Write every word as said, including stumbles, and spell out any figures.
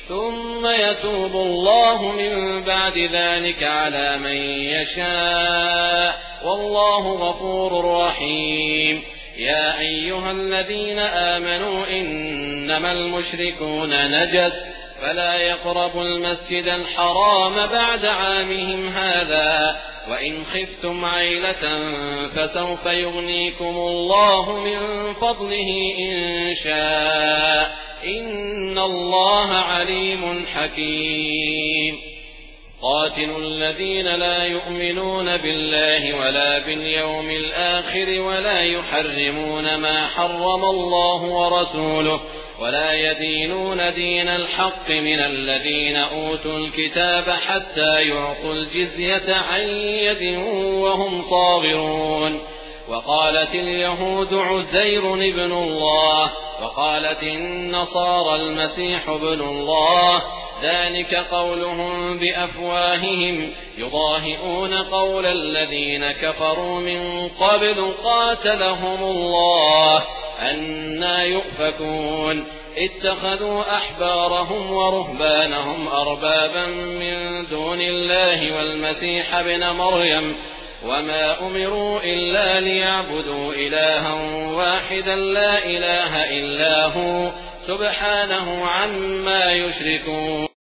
ثم يتوب الله من بعد ذلك على من يشاء والله غفور رحيم. يا أيها الذين آمنوا إنما المشركون نجس فلا يقربوا المسجد الحرام بعد عامهم هذا وإن خفتم عيلة فسوف يغنيكم الله من فضله إن شاء إن الله عليم حكيم. قاتلوا الذين لا يؤمنون بالله ولا باليوم الآخر ولا يحرمون ما حرم الله ورسوله ولا يدينون دين الحق من الذين أوتوا الكتاب حتى يعطوا الجزية عن يد وهم صاغرون. وقالت اليهود عزير ابن الله وقالت النصارى المسيح ابن الله ذلك قولهم بأفواههم يضاهئون قول الذين كفروا من قبل قاتلهم الله أنى يؤفكون. اتخذوا أحبارهم ورهبانهم أربابا من دون الله والمسيح ابن مريم وما أمروا إلا ليعبدوا إلها واحدا لا إله إلا هو سبحانه عما يشركون.